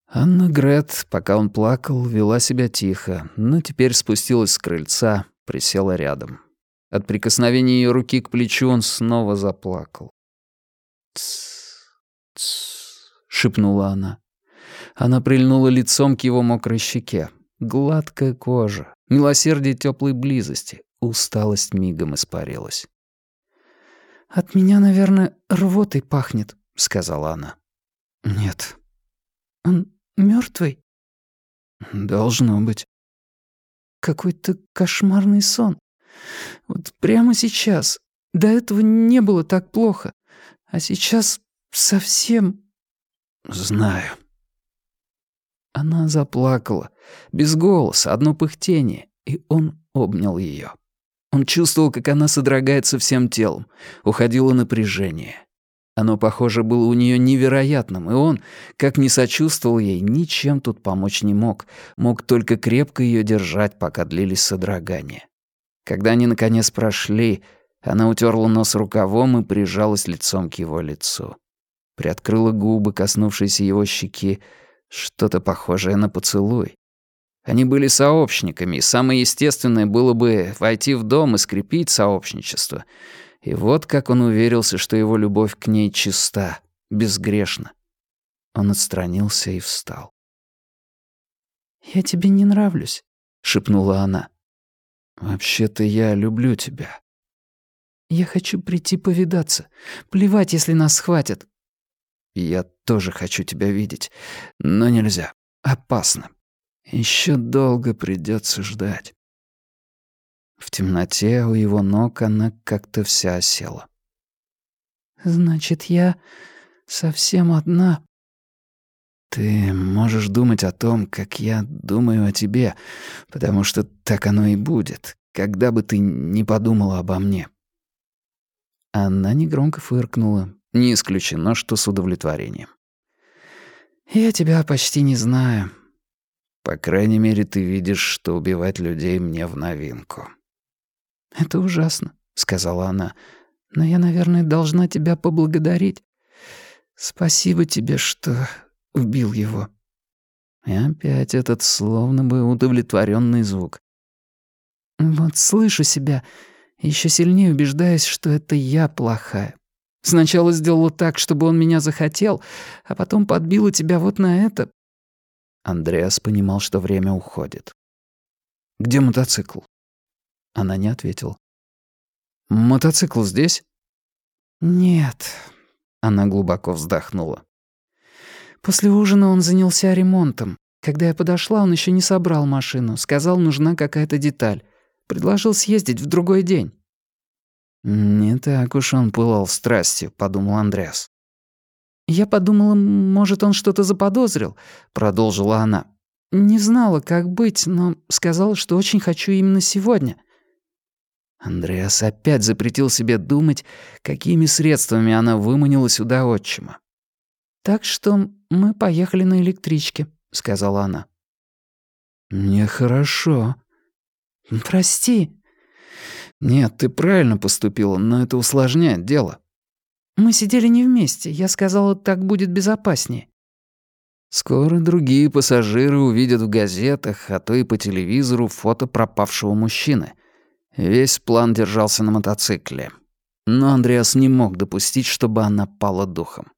Анна Грет, пока он плакал, вела себя тихо, но теперь спустилась с крыльца, присела рядом. От прикосновения ее руки к плечу он снова заплакал. «Тсс, тсс», — шепнула она. Она прильнула лицом к его мокрой щеке. Гладкая кожа, милосердие теплой близости, усталость мигом испарилась. «От меня, наверное, рвотой пахнет», — сказала она. «Нет». «Он мертвый? «Должно быть». «Какой-то кошмарный сон. Вот прямо сейчас. До этого не было так плохо. А сейчас совсем...» «Знаю». Она заплакала. Без голоса, одно пыхтение. И он обнял ее. Он чувствовал, как она содрогается всем телом. Уходило напряжение. Оно, похоже, было у нее невероятным, и он, как ни сочувствовал ей, ничем тут помочь не мог. Мог только крепко ее держать, пока длились содрогания. Когда они, наконец, прошли, она утерла нос рукавом и прижалась лицом к его лицу. Приоткрыла губы, коснувшиеся его щеки, что-то похожее на поцелуй. Они были сообщниками, и самое естественное было бы войти в дом и скрепить сообщничество. И вот как он уверился, что его любовь к ней чиста, безгрешна. Он отстранился и встал. «Я тебе не нравлюсь», — шепнула она. «Вообще-то я люблю тебя». «Я хочу прийти повидаться. Плевать, если нас схватят». «Я тоже хочу тебя видеть, но нельзя. Опасно. Еще долго придется ждать». В темноте у его ног она как-то вся осела. «Значит, я совсем одна?» «Ты можешь думать о том, как я думаю о тебе, потому что так оно и будет, когда бы ты не подумала обо мне». Она негромко фыркнула, не исключено, что с удовлетворением. «Я тебя почти не знаю». «По крайней мере, ты видишь, что убивать людей мне в новинку». «Это ужасно», — сказала она, — «но я, наверное, должна тебя поблагодарить. Спасибо тебе, что убил его». И опять этот словно бы удовлетворенный звук. «Вот слышу себя, еще сильнее убеждаюсь, что это я плохая. Сначала сделала так, чтобы он меня захотел, а потом подбила тебя вот на это». Андреас понимал, что время уходит. «Где мотоцикл?» Она не ответила. «Мотоцикл здесь?» «Нет». Она глубоко вздохнула. «После ужина он занялся ремонтом. Когда я подошла, он еще не собрал машину. Сказал, нужна какая-то деталь. Предложил съездить в другой день». «Не так уж он пылал страстью», — подумал Андреас. «Я подумала, может, он что-то заподозрил», — продолжила она. «Не знала, как быть, но сказала, что очень хочу именно сегодня». Андреас опять запретил себе думать, какими средствами она выманила сюда отчима. «Так что мы поехали на электричке», — сказала она. «Нехорошо». «Прости». «Нет, ты правильно поступила, но это усложняет дело». «Мы сидели не вместе. Я сказала, так будет безопаснее». Скоро другие пассажиры увидят в газетах, а то и по телевизору фото пропавшего мужчины. Весь план держался на мотоцикле. Но Андреас не мог допустить, чтобы она пала духом.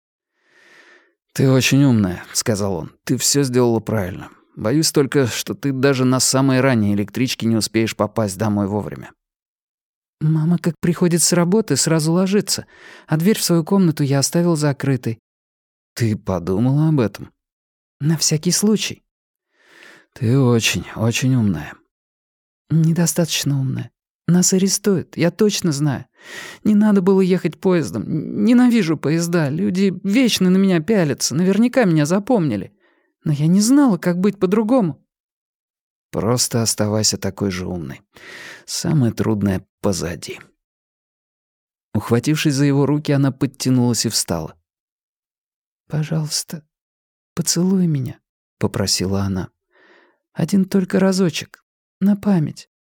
«Ты очень умная», — сказал он. «Ты все сделала правильно. Боюсь только, что ты даже на самой ранней электричке не успеешь попасть домой вовремя». «Мама, как приходит с работы, сразу ложится, а дверь в свою комнату я оставил закрытой». «Ты подумала об этом?» «На всякий случай». «Ты очень, очень умная». «Недостаточно умная. Нас арестуют, я точно знаю. Не надо было ехать поездом. Ненавижу поезда. Люди вечно на меня пялятся. Наверняка меня запомнили. Но я не знала, как быть по-другому». «Просто оставайся такой же умной. Самое трудное позади». Ухватившись за его руки, она подтянулась и встала. «Пожалуйста, поцелуй меня», — попросила она. «Один только разочек. На память».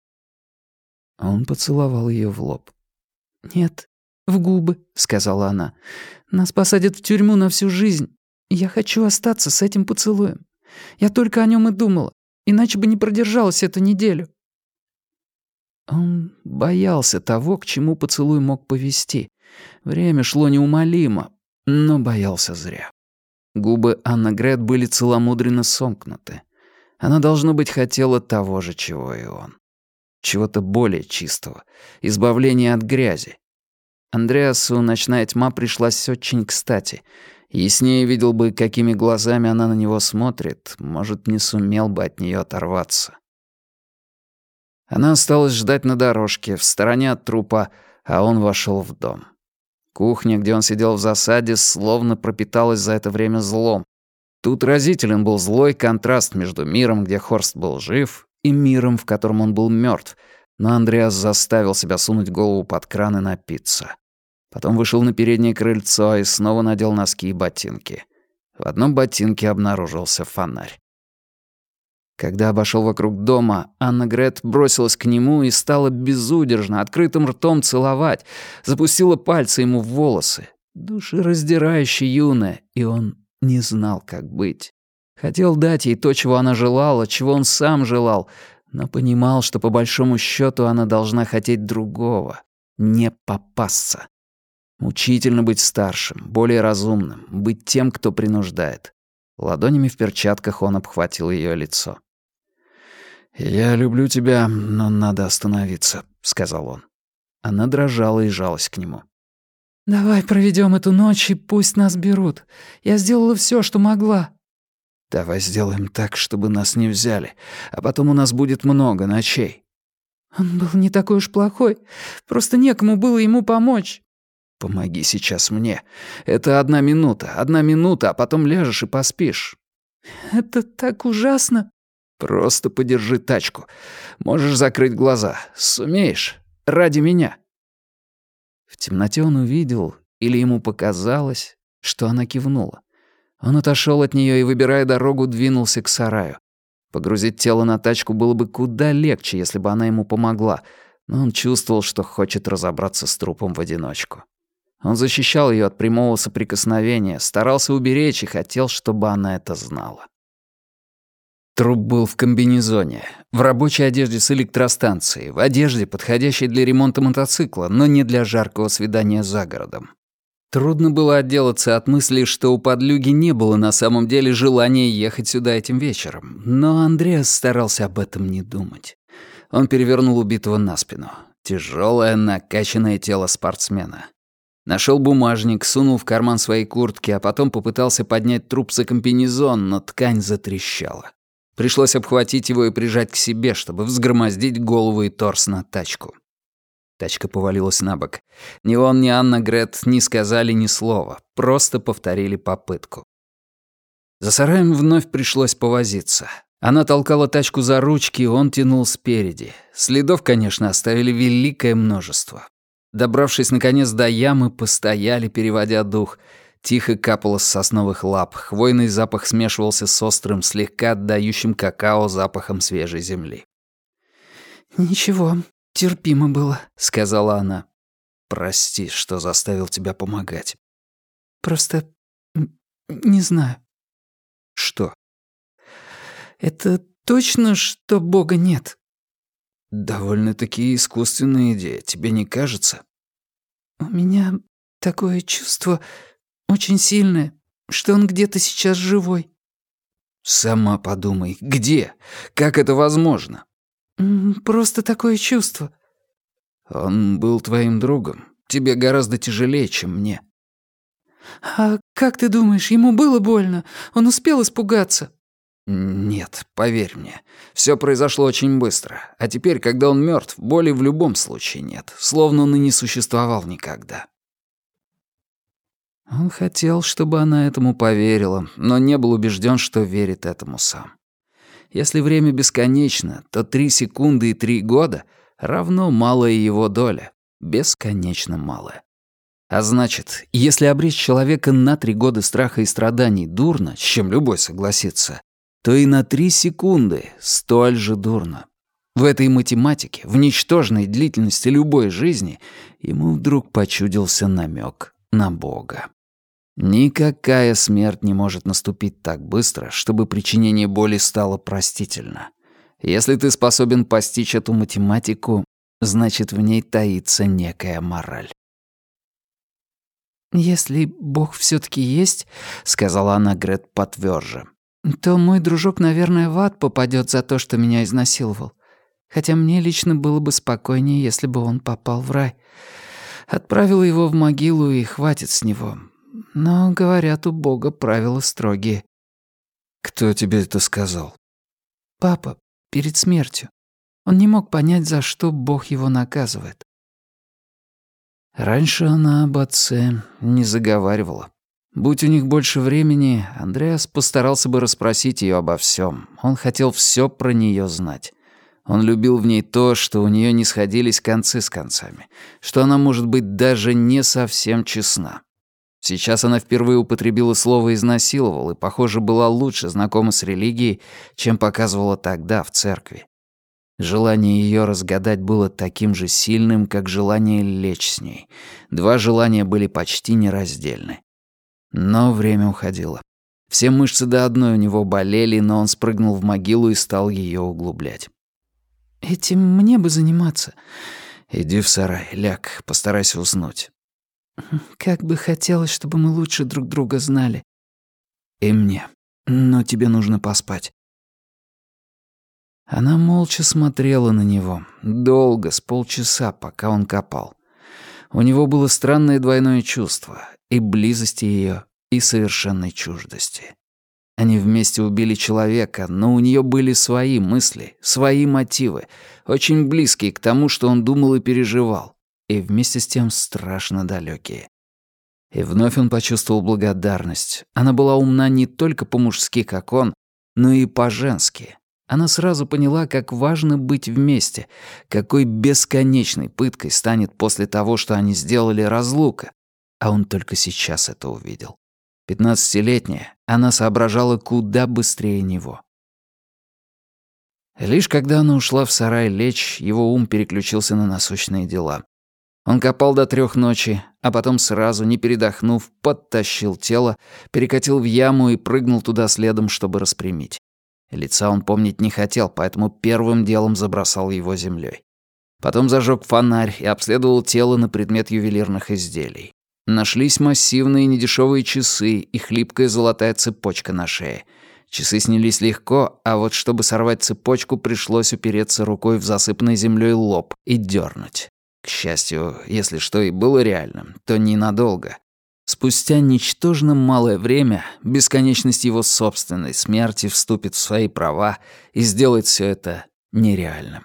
Он поцеловал ее в лоб. «Нет, в губы», — сказала она. «Нас посадят в тюрьму на всю жизнь. Я хочу остаться с этим поцелуем. Я только о нем и думала, иначе бы не продержалась эту неделю». Он боялся того, к чему поцелуй мог повести. Время шло неумолимо, но боялся зря. Губы Анна-Грет были целомудренно сомкнуты. Она, должно быть, хотела того же, чего и он. Чего-то более чистого, избавления от грязи. Андреасу ночная тьма пришлась очень кстати. Яснее видел бы, какими глазами она на него смотрит, может, не сумел бы от нее оторваться. Она осталась ждать на дорожке, в стороне от трупа, а он вошел в дом. Кухня, где он сидел в засаде, словно пропиталась за это время злом. Тут разителен был злой контраст между миром, где Хорст был жив, и миром, в котором он был мертв, но Андреас заставил себя сунуть голову под кран и напиться. Потом вышел на переднее крыльцо и снова надел носки и ботинки. В одном ботинке обнаружился фонарь. Когда обошел вокруг дома, Анна-Грет бросилась к нему и стала безудержно, открытым ртом целовать, запустила пальцы ему в волосы. Душераздирающе юная, и он не знал, как быть. Хотел дать ей то, чего она желала, чего он сам желал, но понимал, что по большому счету она должна хотеть другого, не попасться. Мучительно быть старшим, более разумным, быть тем, кто принуждает. Ладонями в перчатках он обхватил ее лицо. «Я люблю тебя, но надо остановиться», — сказал он. Она дрожала и жалась к нему. «Давай проведем эту ночь, и пусть нас берут. Я сделала все, что могла». «Давай сделаем так, чтобы нас не взяли, а потом у нас будет много ночей». «Он был не такой уж плохой. Просто некому было ему помочь». «Помоги сейчас мне. Это 1 минута, а потом ляжешь и поспишь». «Это так ужасно». «Просто подержи тачку. Можешь закрыть глаза. Сумеешь? Ради меня». В темноте он увидел, или ему показалось, что она кивнула. Он отошел от нее и, выбирая дорогу, двинулся к сараю. Погрузить тело на тачку было бы куда легче, если бы она ему помогла, но он чувствовал, что хочет разобраться с трупом в одиночку. Он защищал ее от прямого соприкосновения, старался уберечь и хотел, чтобы она это знала. Труп был в комбинезоне, в рабочей одежде с электростанцией, в одежде, подходящей для ремонта мотоцикла, но не для жаркого свидания за городом. Трудно было отделаться от мысли, что у подлюги не было на самом деле желания ехать сюда этим вечером, но Андреас старался об этом не думать. Он перевернул убитого на спину. Тяжелое, накачанное тело спортсмена. Нашел бумажник, сунул в карман своей куртки, а потом попытался поднять труп за комбинезон, но ткань затрещала. Пришлось обхватить его и прижать к себе, чтобы взгромоздить голову и торс на тачку. Тачка повалилась на бок. Ни он, ни Анна-Грет не сказали ни слова, просто повторили попытку. За сараем вновь пришлось повозиться. Она толкала тачку за ручки, он тянул спереди. Следов, конечно, оставили великое множество. Добравшись, наконец, до ямы, постояли, переводя дух. Тихо капало с сосновых лап, хвойный запах смешивался с острым, слегка отдающим какао запахом свежей земли. «Ничего, терпимо было», — сказала она. «Прости, что заставил тебя помогать». «Просто... не знаю». «Что?» «Это точно, что Бога нет?» «Довольно-таки искусственная идея, тебе не кажется?» «У меня такое чувство очень сильное, что он где-то сейчас живой». «Сама подумай, где? Как это возможно?» «Просто такое чувство». «Он был твоим другом. Тебе гораздо тяжелее, чем мне». «А как ты думаешь, ему было больно? Он успел испугаться?» «Нет, поверь мне, все произошло очень быстро. А теперь, когда он мертв, боли в любом случае нет, словно он и не существовал никогда». Он хотел, чтобы она этому поверила, но не был убежден, что верит этому сам. Если время бесконечно, то 3 секунды и 3 года равно малая его доля, бесконечно малая. А значит, если обречь человека на 3 года страха и страданий дурно, с чем любой согласится, то и на 3 секунды столь же дурно. В этой математике, в ничтожной длительности любой жизни, ему вдруг почудился намек на Бога. Никакая смерть не может наступить так быстро, чтобы причинение боли стало простительно. Если ты способен постичь эту математику, значит, в ней таится некая мораль. «Если Бог всё-таки есть, — сказала она Грет потвёрже, — то мой дружок, наверное, в ад попадёт за то, что меня изнасиловал. Хотя мне лично было бы спокойнее, если бы он попал в рай. Отправила его в могилу, и хватит с него. Но, говорят, у Бога правила строгие». «Кто тебе это сказал?» «Папа, перед смертью. Он не мог понять, за что Бог его наказывает». Раньше она об отце не заговаривала. Будь у них больше времени, Андреас постарался бы расспросить ее обо всем. Он хотел все про нее знать. Он любил в ней то, что у нее не сходились концы с концами, что она, может быть, даже не совсем честна. Сейчас она впервые употребила слово «изнасиловал» и, похоже, была лучше знакома с религией, чем показывала тогда в церкви. Желание ее разгадать было таким же сильным, как желание лечь с ней. Два желания были почти нераздельны. Но время уходило. Все мышцы до одной у него болели, но он спрыгнул в могилу и стал ее углублять. «Этим мне бы заниматься». «Иди в сарай, ляг, постарайся уснуть». «Как бы хотелось, чтобы мы лучше друг друга знали». «И мне. Но тебе нужно поспать». Она молча смотрела на него. Долго, с полчаса, пока он копал. У него было странное двойное чувство. И близости ее, и совершенной чуждости. Они вместе убили человека, но у нее были свои мысли, свои мотивы, очень близкие к тому, что он думал и переживал, и вместе с тем страшно далекие. И вновь он почувствовал благодарность. Она была умна не только по-мужски, как он, но и по-женски. Она сразу поняла, как важно быть вместе, какой бесконечной пыткой станет после того, что они сделали разлука. А он только сейчас это увидел. 15-летняя, она соображала куда быстрее него. Лишь когда она ушла в сарай лечь, его ум переключился на насущные дела. Он копал до 3 ночи, а потом сразу, не передохнув, подтащил тело, перекатил в яму и прыгнул туда следом, чтобы распрямить. Лица он помнить не хотел, поэтому первым делом забросал его землей. Потом зажег фонарь и обследовал тело на предмет ювелирных изделий. Нашлись массивные недешевые часы и хлипкая золотая цепочка на шее. Часы снялись легко, а вот чтобы сорвать цепочку, пришлось упереться рукой в засыпанный землей лоб и дернуть. К счастью, если что и было реальным, то ненадолго. Спустя ничтожно малое время бесконечность его собственной смерти вступит в свои права и сделает все это нереальным.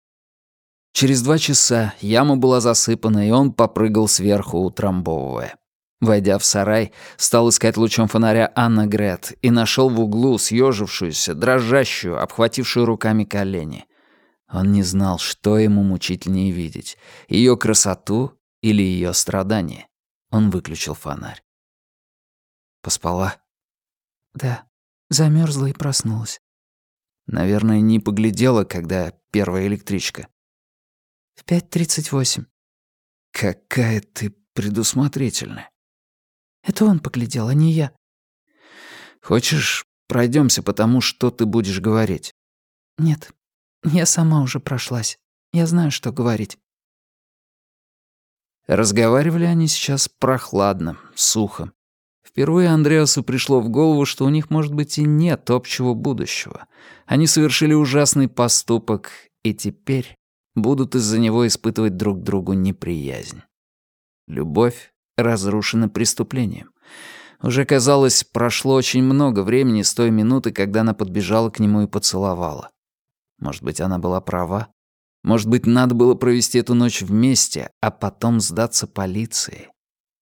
Через 2 часа яма была засыпана, и он попрыгал сверху, утрамбовывая. Войдя в сарай, стал искать лучом фонаря Анна Грет и нашел в углу съежившуюся, дрожащую, обхватившую руками колени. Он не знал, что ему мучительнее видеть — ее красоту или ее страдания. Он выключил фонарь. Поспала? «Да, замерзла и проснулась». Наверное, не поглядела, когда первая электричка. «В 5:38. Какая ты предусмотрительная. Это он поглядел, а не я». Хочешь, пройдемся по тому, что ты будешь говорить? «Нет, я сама уже прошлась. Я знаю, что говорить». Разговаривали они сейчас прохладно, сухо. Впервые Андреасу пришло в голову, что у них, может быть, и нет общего будущего. Они совершили ужасный поступок, и теперь будут из-за него испытывать друг другу неприязнь. Любовь разрушена преступлением. Уже, казалось, прошло очень много времени с той минуты, когда она подбежала к нему и поцеловала. Может быть, она была права? Может быть, надо было провести эту ночь вместе, а потом сдаться полиции?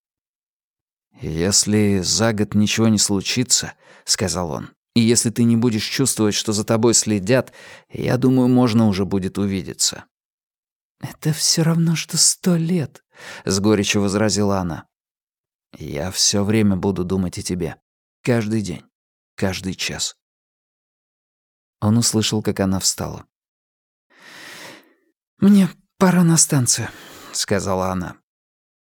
«Если за год ничего не случится, — сказал он, — и если ты не будешь чувствовать, что за тобой следят, я думаю, можно уже будет увидеться». «Это все равно, что 100 лет», — с горечью возразила она. «Я все время буду думать о тебе. Каждый день, каждый час». Он услышал, как она встала. «Мне пора на станцию», — сказала она.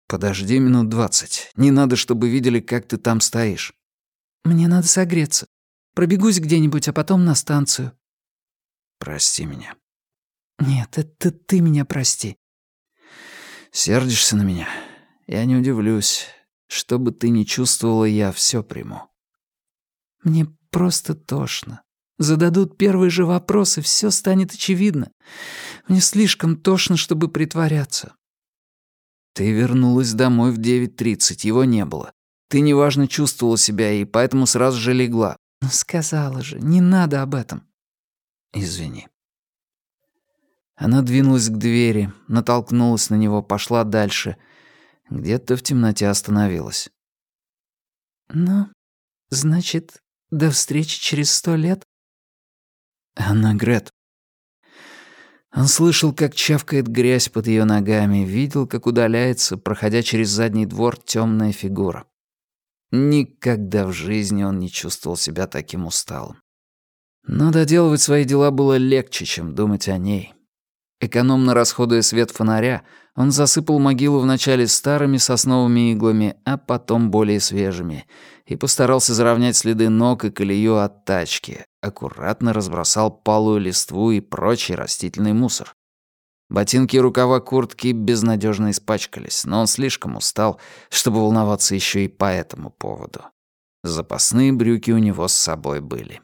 «Подожди минут 20. Не надо, чтобы видели, как ты там стоишь». «Мне надо согреться. Пробегусь где-нибудь, а потом на станцию». «Прости меня». «Нет, это ты меня прости». «Сердишься на меня? Я не удивлюсь. Что бы ты ни чувствовала, я все приму». «Мне просто тошно. Зададут первый же вопрос, и все станет очевидно. Мне слишком тошно, чтобы притворяться». «Ты вернулась домой в 9:30, его не было. Ты неважно чувствовала себя, и поэтому сразу же легла». «Ну, сказала же, не надо об этом». «Извини». Она двинулась к двери, натолкнулась на него, пошла дальше. Где-то в темноте остановилась. «Ну, значит, до встречи через 100 лет?» «Анна-Грет». Он слышал, как чавкает грязь под ее ногами, видел, как удаляется, проходя через задний двор, темная фигура. Никогда в жизни он не чувствовал себя таким усталым. Но доделывать свои дела было легче, чем думать о ней. Экономно расходуя свет фонаря, он засыпал могилу вначале старыми сосновыми иглами, а потом более свежими, и постарался заровнять следы ног и колею от тачки, аккуратно разбросал палую листву и прочий растительный мусор. Ботинки и рукава куртки безнадежно испачкались, но он слишком устал, чтобы волноваться еще и по этому поводу. Запасные брюки у него с собой были.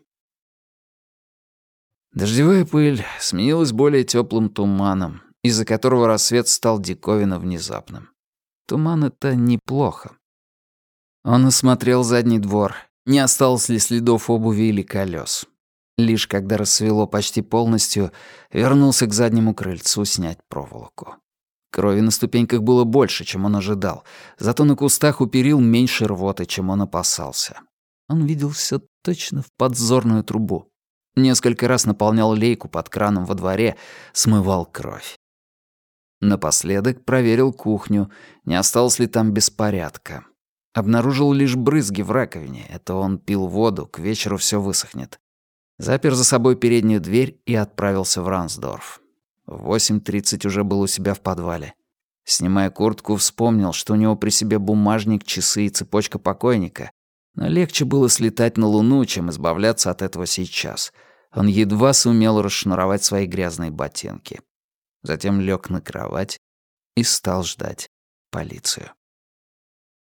Дождевая пыль сменилась более теплым туманом, из-за которого рассвет стал диковинно внезапным. Туман — это неплохо. Он осмотрел задний двор, не осталось ли следов обуви или колес. Лишь когда рассвело почти полностью, вернулся к заднему крыльцу снять проволоку. Крови на ступеньках было больше, чем он ожидал, зато на кустах у перил меньше рвоты, чем он опасался. Он видел все точно в подзорную трубу. Несколько раз наполнял лейку под краном во дворе, смывал кровь. Напоследок проверил кухню, не осталось ли там беспорядка. Обнаружил лишь брызги в раковине, это он пил воду, к вечеру все высохнет. Запер за собой переднюю дверь и отправился в Рансдорф. В 8:30 уже был у себя в подвале. Снимая куртку, вспомнил, что у него при себе бумажник, часы и цепочка покойника. Но легче было слетать на Луну, чем избавляться от этого сейчас. Он едва сумел расшнуровать свои грязные ботинки. Затем лег на кровать и стал ждать полицию.